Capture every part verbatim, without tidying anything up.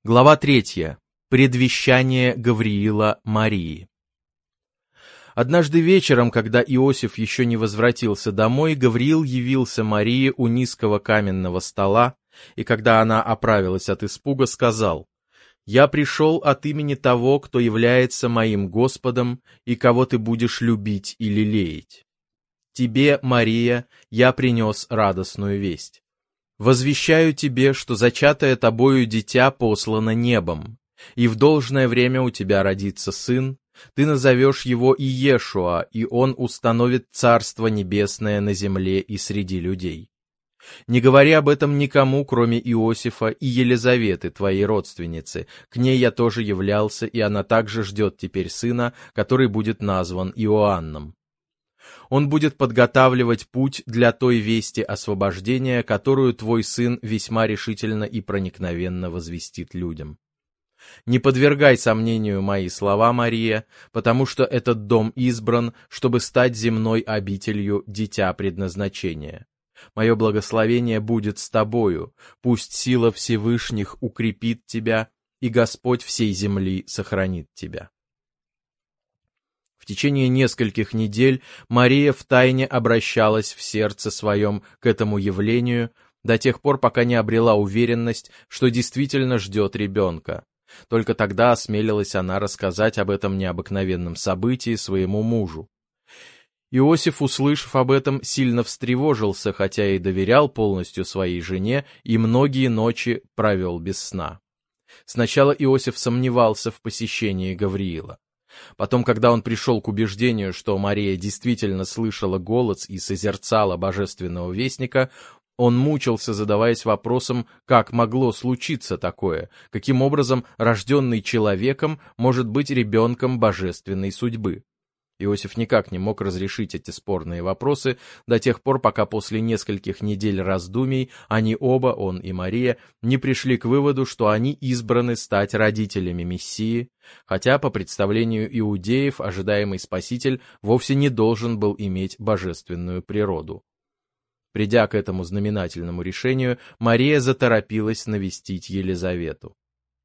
Глава третья. Предвещание Гавриила Марии. Однажды вечером, когда Иосиф еще не возвратился домой, Гавриил явился Марии у низкого каменного стола, и когда она оправилась от испуга, сказал: «Я пришел от имени того, кто является моим Господом и кого ты будешь любить и лелеять. Тебе, Мария, я принес радостную весть. Возвещаю тебе, что зачатое тобою дитя послано небом, и в должное время у тебя родится сын, ты назовешь его Иешуа, и он установит Царство Небесное на земле и среди людей. Не говори об этом никому, кроме Иосифа и Елизаветы, твоей родственницы, к ней я тоже являлся, и она также ждет теперь сына, который будет назван Иоанном. Он будет подготавливать путь для той вести освобождения, которую твой сын весьма решительно и проникновенно возвестит людям. Не подвергай сомнению мои слова, Мария, потому что этот дом избран, чтобы стать земной обителью дитя предназначения. Мое благословение будет с тобою, пусть сила Всевышних укрепит тебя, и Господь всей земли сохранит тебя». В течение нескольких недель Мария втайне обращалась в сердце своем к этому явлению до тех пор, пока не обрела уверенность, что действительно ждет ребенка. Только тогда осмелилась она рассказать об этом необыкновенном событии своему мужу. Иосиф, услышав об этом, сильно встревожился, хотя и доверял полностью своей жене, и многие ночи провел без сна. Сначала Иосиф сомневался в посещении Гавриила. Потом, когда он пришел к убеждению, что Мария действительно слышала голос и созерцала божественного вестника, он мучился, задаваясь вопросом, как могло случиться такое, каким образом рожденный человеком может быть ребенком божественной судьбы. Иосиф никак не мог разрешить эти спорные вопросы до тех пор, пока после нескольких недель раздумий они оба, он и Мария, не пришли к выводу, что они избраны стать родителями Мессии, хотя, по представлению иудеев, ожидаемый Спаситель вовсе не должен был иметь божественную природу. Придя к этому знаменательному решению, Мария заторопилась навестить Елизавету.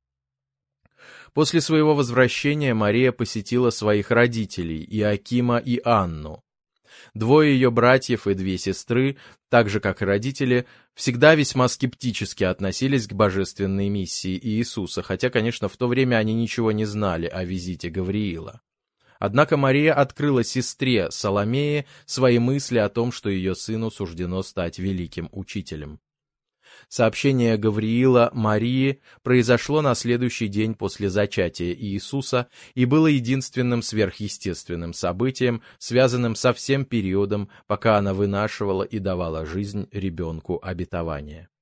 После своего возвращения Мария посетила своих родителей, Иоакима и Анну. Двое ее братьев и две сестры, так же как и родители, всегда весьма скептически относились к божественной миссии Иисуса, хотя, конечно, в то время они ничего не знали о визите Гавриила. Однако Мария открыла сестре Саломее свои мысли о том, что ее сыну суждено стать великим учителем. Сообщение Гавриила Марии произошло на следующий день после зачатия Иисуса и было единственным сверхъестественным событием, связанным со всем периодом, пока она вынашивала и давала жизнь ребенку обетования.